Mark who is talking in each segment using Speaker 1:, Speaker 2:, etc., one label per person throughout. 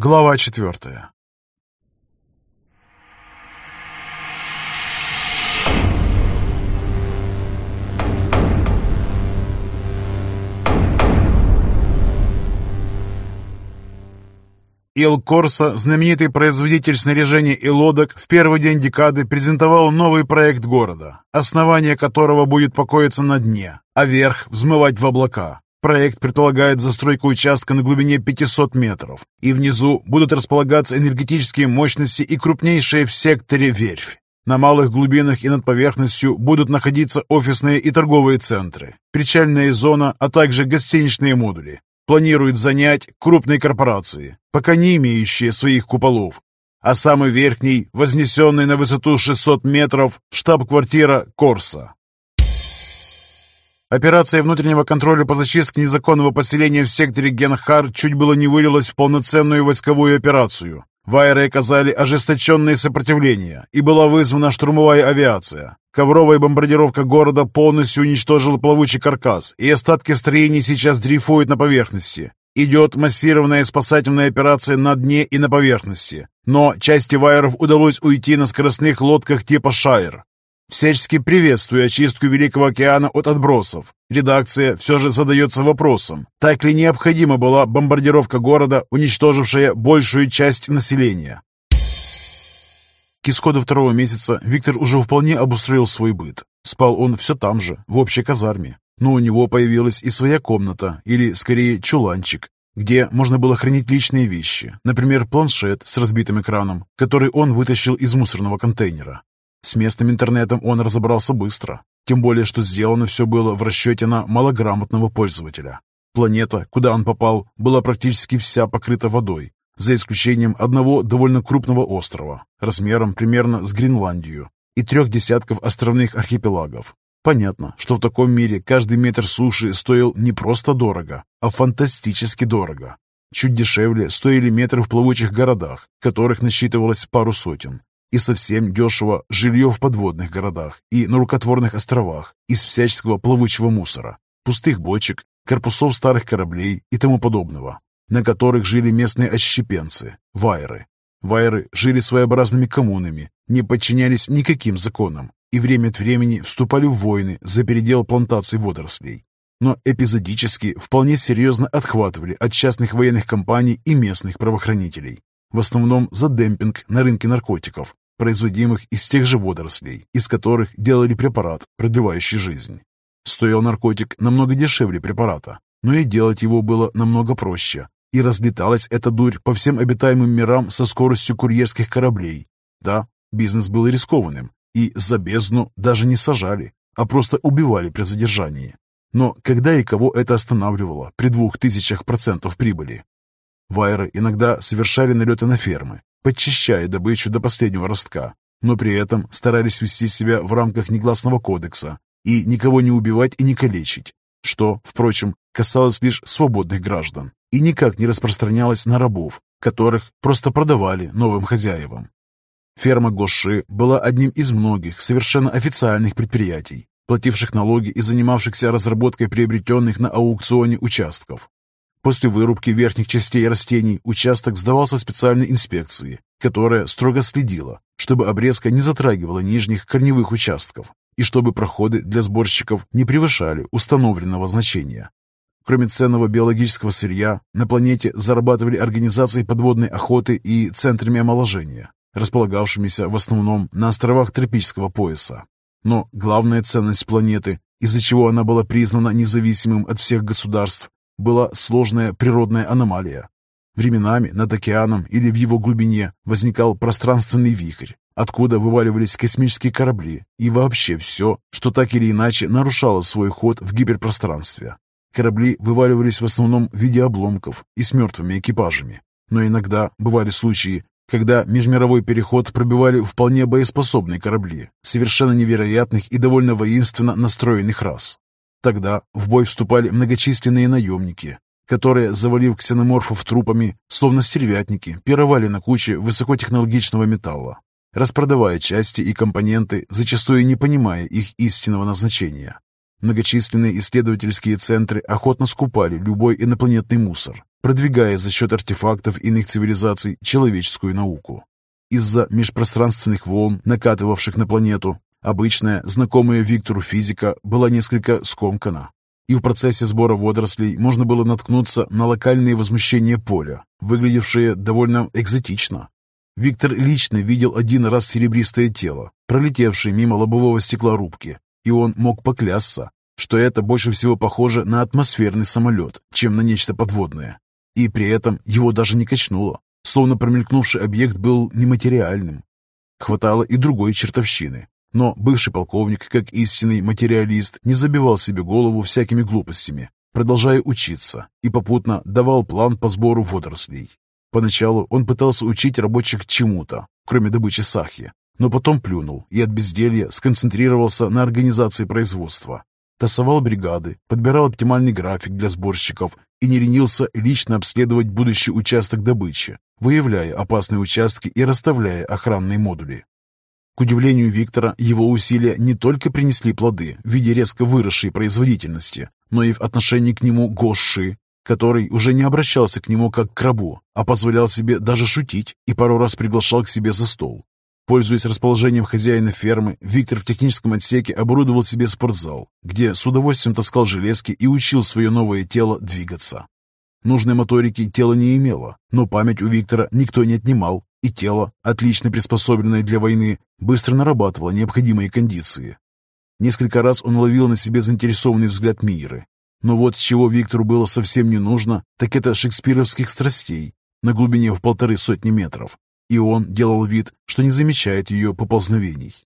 Speaker 1: Глава 4. Ил Корса, знаменитый производитель снаряжения и лодок, в первый день декады презентовал новый проект города, основание которого будет покоиться на дне, а верх взмывать в облака. Проект предполагает застройку участка на глубине 500 метров, и внизу будут располагаться энергетические мощности и крупнейшая в секторе верфь. На малых глубинах и над поверхностью будут находиться офисные и торговые центры, причальная зона, а также гостиничные модули. Планируют занять крупные корпорации, пока не имеющие своих куполов. А самый верхний, вознесенный на высоту 600 метров, штаб-квартира Корса. Операция внутреннего контроля по зачистке незаконного поселения в секторе Генхар чуть было не вылилась в полноценную войсковую операцию. Вайеры оказали ожесточенное сопротивление, и была вызвана штурмовая авиация. Ковровая бомбардировка города полностью уничтожила плавучий каркас, и остатки строений сейчас дрейфуют на поверхности. Идет массированная спасательная операция на дне и на поверхности, но части вайеров удалось уйти на скоростных лодках типа «Шайр». Всячески приветствую очистку Великого океана от отбросов. Редакция все же задается вопросом, так ли необходима была бомбардировка города, уничтожившая большую часть населения. К исходу второго месяца Виктор уже вполне обустроил свой быт. Спал он все там же, в общей казарме, но у него появилась и своя комната, или скорее чуланчик, где можно было хранить личные вещи, например, планшет с разбитым экраном, который он вытащил из мусорного контейнера. С местным интернетом он разобрался быстро, тем более, что сделано все было в расчете на малограмотного пользователя. Планета, куда он попал, была практически вся покрыта водой, за исключением одного довольно крупного острова, размером примерно с Гренландию, и 3 десятков островных архипелагов. Понятно, что в таком мире каждый метр суши стоил не просто дорого, а фантастически дорого. Чуть дешевле стоили метры в плавучих городах, которых насчитывалось пару сотен. И совсем дешево жилье в подводных городах и на рукотворных островах из всяческого плавучего мусора, пустых бочек, корпусов старых кораблей и тому подобного, на которых жили местные отщепенцы, вайеры. Вайеры жили своеобразными коммунами, не подчинялись никаким законам и время от времени вступали в войны за передел плантаций водорослей. Но эпизодически вполне серьезно отхватывали от частных военных компаний и местных правоохранителей, в основном за демпинг на рынке наркотиков, производимых из тех же водорослей, из которых делали препарат, продлевающий жизнь. Стоил наркотик намного дешевле препарата, но и делать его было намного проще, и разлеталась эта дурь по всем обитаемым мирам со скоростью курьерских кораблей. Да, бизнес был рискованным, и за бездну даже не сажали, а просто убивали при задержании. Но когда и кого это останавливало при 2000% прибыли? Вайеры иногда совершали налеты на фермы, подчищая добычу до последнего ростка, но при этом старались вести себя в рамках негласного кодекса и никого не убивать и не калечить, что, впрочем, касалось лишь свободных граждан и никак не распространялось на рабов, которых просто продавали новым хозяевам. Ферма Гоши была одним из многих совершенно официальных предприятий, плативших налоги и занимавшихся разработкой приобретенных на аукционе участков. После вырубки верхних частей растений участок сдавался специальной инспекции, которая строго следила, чтобы обрезка не затрагивала нижних корневых участков и чтобы проходы для сборщиков не превышали установленного значения. Кроме ценного биологического сырья, на планете зарабатывали организации подводной охоты и центрами омоложения, располагавшимися в основном на островах тропического пояса. Но главная ценность планеты, из-за чего она была признана независимым от всех государств, была сложная природная аномалия. Временами над океаном или в его глубине возникал пространственный вихрь, откуда вываливались космические корабли и вообще все, что так или иначе нарушало свой ход в гиперпространстве. Корабли вываливались в основном в виде обломков и с мертвыми экипажами, но иногда бывали случаи, когда межмировой переход пробивали вполне боеспособные корабли совершенно невероятных и довольно воинственно настроенных рас. Тогда в бой вступали многочисленные наемники, которые, завалив ксеноморфов трупами, словно стервятники, пировали на куче высокотехнологичного металла, распродавая части и компоненты, зачастую не понимая их истинного назначения. Многочисленные исследовательские центры охотно скупали любой инопланетный мусор, продвигая за счет артефактов иных цивилизаций человеческую науку. Из-за межпространственных волн, накатывавших на планету, обычная, знакомая Виктору физика была несколько скомкана, и в процессе сбора водорослей можно было наткнуться на локальные возмущения поля, выглядевшие довольно экзотично. Виктор лично видел один раз серебристое тело, пролетевшее мимо лобового стекла рубки, и он мог поклясться, что это больше всего похоже на атмосферный самолет, чем на нечто подводное. И при этом его даже не качнуло, словно промелькнувший объект был нематериальным. Хватало и другой чертовщины. Но бывший полковник, как истинный материалист, не забивал себе голову всякими глупостями, продолжая учиться, и попутно давал план по сбору водорослей. Поначалу он пытался учить рабочих чему-то, кроме добычи сахи, но потом плюнул и от безделья сконцентрировался на организации производства. Тасовал бригады, подбирал оптимальный график для сборщиков и не ленился лично обследовать будущий участок добычи, выявляя опасные участки и расставляя охранные модули. К удивлению Виктора, его усилия не только принесли плоды в виде резко выросшей производительности, но и в отношении к нему Гоши, который уже не обращался к нему как к рабу, а позволял себе даже шутить и пару раз приглашал к себе за стол. Пользуясь расположением хозяина фермы, Виктор в техническом отсеке оборудовал себе спортзал, где с удовольствием таскал железки и учил свое новое тело двигаться. Нужной моторики тело не имело, но память у Виктора никто не отнимал, и тело, отлично приспособленное для войны, быстро нарабатывало необходимые кондиции. Несколько раз он ловил на себе заинтересованный взгляд Миры. Но вот с чего Виктору было совсем не нужно, так это шекспировских страстей на глубине в 150 метров. И он делал вид, что не замечает ее поползновений.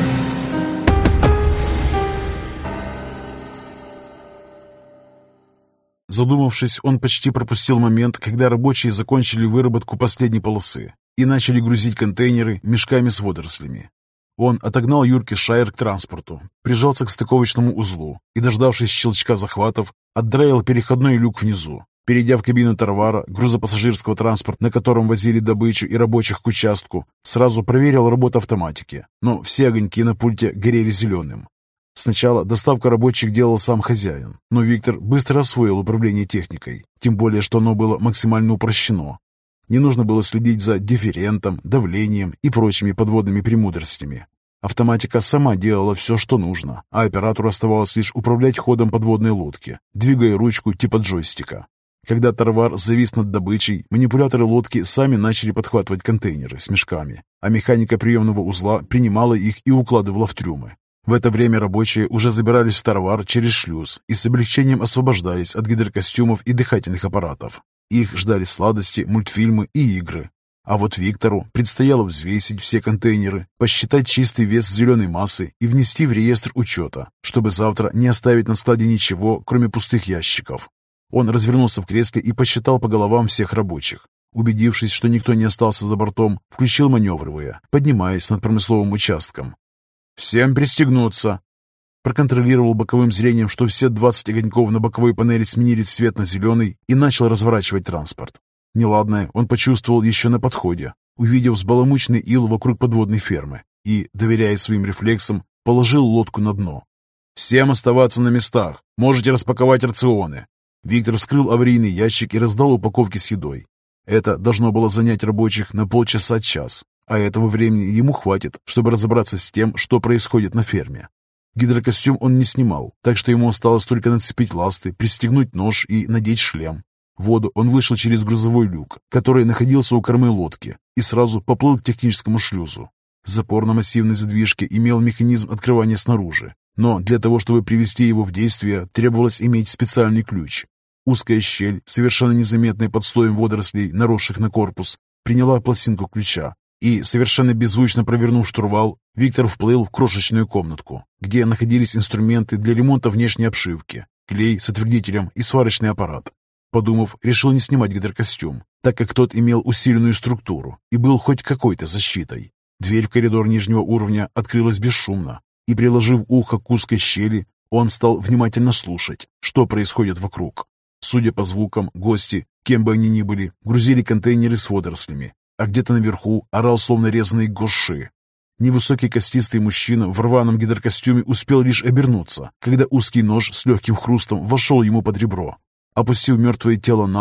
Speaker 1: Задумавшись, он почти пропустил момент, когда рабочие закончили выработку последней полосы и начали грузить контейнеры мешками с водорослями. Он отогнал юркий шайер к транспорту, прижался к стыковочному узлу и, дождавшись щелчка захватов, отдраил переходной люк внизу. Перейдя в кабину Тарвара, грузопассажирского транспорта, на котором возили добычу и рабочих к участку, сразу проверил работу автоматики, но все огоньки на пульте горели зеленым. Сначала доставку рабочих делал сам хозяин, но Виктор быстро освоил управление техникой, тем более, что оно было максимально упрощено. Не нужно было следить за дифферентом, давлением и прочими подводными премудростями. Автоматика сама делала все, что нужно, а оператору оставалось лишь управлять ходом подводной лодки, двигая ручку типа джойстика. Когда Тарвар завис над добычей, манипуляторы лодки сами начали подхватывать контейнеры с мешками, а механика приемного узла принимала их и укладывала в трюмы. В это время рабочие уже забирались в Тарвар через шлюз и с облегчением освобождались от гидрокостюмов и дыхательных аппаратов. Их ждали сладости, мультфильмы и игры. А вот Виктору предстояло взвесить все контейнеры, посчитать чистый вес зеленой массы и внести в реестр учета, чтобы завтра не оставить на складе ничего, кроме пустых ящиков. Он развернулся в кресле и посчитал по головам всех рабочих. Убедившись, что никто не остался за бортом, включил маневровые, поднимаясь над промысловым участком. «Всем пристегнуться!» Проконтролировал боковым зрением, что все 20 огоньков на боковой панели сменили цвет на зеленый, и начал разворачивать транспорт. Неладное он почувствовал еще на подходе, увидев взбаламученный ил вокруг подводной фермы, и, доверяя своим рефлексам, положил лодку на дно. «Всем оставаться на местах! Можете распаковать рационы!» Виктор вскрыл аварийный ящик и раздал упаковки с едой. Это должно было занять рабочих на полчаса-час, а этого времени ему хватит, чтобы разобраться с тем, что происходит на ферме. Гидрокостюм он не снимал, так что ему осталось только нацепить ласты, пристегнуть нож и надеть шлем. В воду он вышел через грузовой люк, который находился у кормы лодки, и сразу поплыл к техническому шлюзу. Запор на массивной задвижке имел механизм открывания снаружи, но для того, чтобы привести его в действие, требовалось иметь специальный ключ. Узкая щель, совершенно незаметная под слоем водорослей, наросших на корпус, приняла пластинку ключа, и, совершенно беззвучно провернув штурвал, Виктор вплыл в крошечную комнатку, где находились инструменты для ремонта внешней обшивки, клей с отвердителем и сварочный аппарат. Подумав, решил не снимать гидрокостюм, так как тот имел усиленную структуру и был хоть какой-то защитой. Дверь в коридор нижнего уровня открылась бесшумно, и, приложив ухо к узкой щели, он стал внимательно слушать, что происходит вокруг. Судя по звукам, гости, кем бы они ни были, грузили контейнеры с водорослями, а где-то наверху орал словно резанный Гоши. Невысокий костистый мужчина в рваном гидрокостюме успел лишь обернуться, когда узкий нож с легким хрустом вошел ему под ребро. Опустив мертвое тело на пол,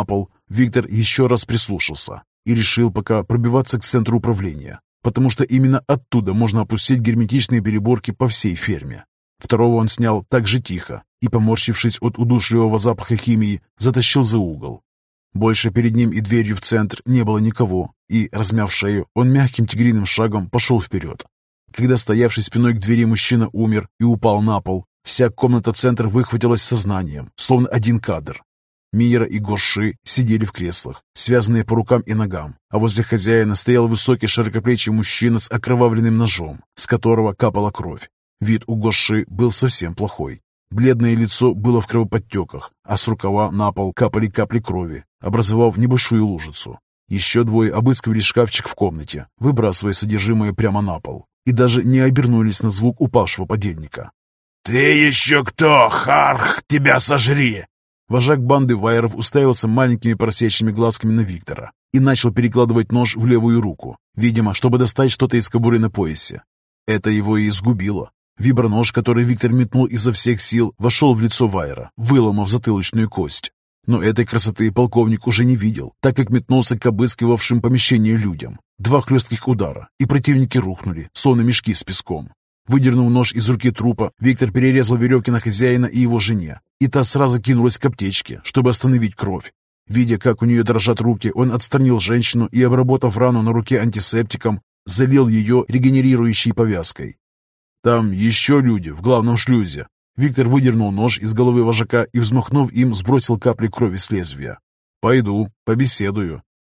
Speaker 1: Виктор еще раз прислушался и решил пока пробиваться к центру управления, потому что именно оттуда можно опустить герметичные переборки по всей ферме. Второго он снял так же тихо и, поморщившись от удушливого запаха химии, затащил за угол. Больше перед ним и дверью в центр не было никого, и, размяв шею, он мягким тигриным шагом пошел вперед. Когда стоявший спиной к двери мужчина умер и упал на пол, вся комната-центр выхватилась сознанием, словно один кадр. Мира и Гоши сидели в креслах, связанные по рукам и ногам, а возле хозяина стоял высокий широкоплечий мужчина с окровавленным ножом, с которого капала кровь. Вид у Гоши был совсем плохой. Бледное лицо было в кровоподтеках, а с рукава на пол капали капли крови, образовав небольшую лужицу. Еще двое обыскивали шкафчик в комнате, выбрасывая содержимое прямо на пол, и даже не обернулись на звук упавшего подельника.
Speaker 2: «Ты еще кто, Харх, тебя сожри!»
Speaker 1: Вожак банды вайеров уставился маленькими поросячьими глазками на Виктора и начал перекладывать нож в левую руку, видимо, чтобы достать что-то из кобуры на поясе. Это его и изгубило. Вибронож, который Виктор метнул изо всех сил, вошел в лицо вайера, выломав затылочную кость. Но этой красоты полковник уже не видел, так как метнулся к обыскивавшим помещение людям. 2 хлестких удара, и противники рухнули, словно мешки с песком. Выдернув нож из руки трупа, Виктор перерезал веревки на хозяина и его жене, и та сразу кинулась к аптечке, чтобы остановить кровь. Видя, как у нее дрожат руки, он отстранил женщину и, обработав рану на руке антисептиком, залил ее регенерирующей повязкой. «Там еще люди в главном шлюзе». Виктор выдернул нож из головы вожака и, взмахнув им, сбросил капли крови с лезвия. «Пойду, побеседую».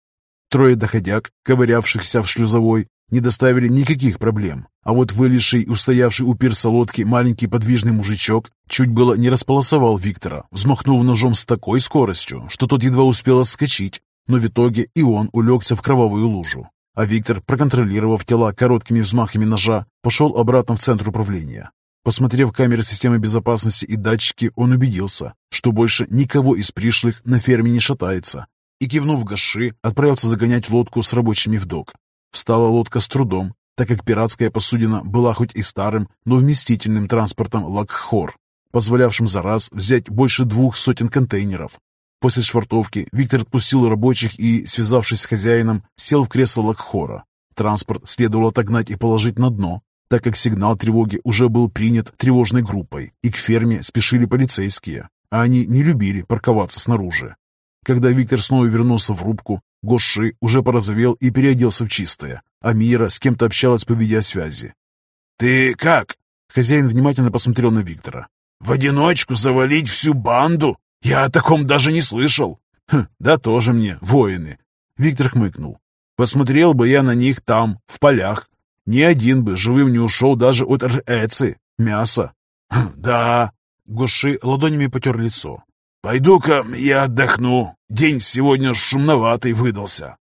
Speaker 1: 3 доходяг, ковырявшихся в шлюзовой, не доставили никаких проблем, а вот вылезший и устоявший у пирса лодки маленький подвижный мужичок чуть было не располосовал Виктора, взмахнув ножом с такой скоростью, что тот едва успел отскочить, но в итоге и он улегся в кровавую лужу. А Виктор, проконтролировав тела короткими взмахами ножа, пошел обратно в центр управления. Посмотрев камеры системы безопасности и датчики, он убедился, что больше никого из пришлых на ферме не шатается, и, кивнув Гоши, отправился загонять лодку с рабочими в док. Встала лодка с трудом, так как пиратская посудина была хоть и старым, но вместительным транспортом Лакхор, позволявшим за раз взять больше 200 контейнеров. После швартовки Виктор отпустил рабочих и, связавшись с хозяином, сел в кресло Лакхора. Транспорт следовало отогнать и положить на дно, так как сигнал тревоги уже был принят тревожной группой, и к ферме спешили полицейские, а они не любили парковаться снаружи. Когда Виктор снова вернулся в рубку, Гоши уже порозовел и переоделся в чистое, а Мира с кем-то общалась по видеосвязи.
Speaker 2: «Ты как?»
Speaker 1: Хозяин внимательно посмотрел на Виктора.
Speaker 2: «В одиночку завалить всю банду? Я о таком даже не слышал».
Speaker 1: «Да тоже мне, воины». Виктор хмыкнул. «Посмотрел бы я на них там, в полях. Ни один бы живым не ушел даже от Рэци, мяса».
Speaker 2: «Да».
Speaker 1: Гоши ладонями потер лицо.
Speaker 2: «Пойду-ка я отдохну. День сегодня шумноватый выдался».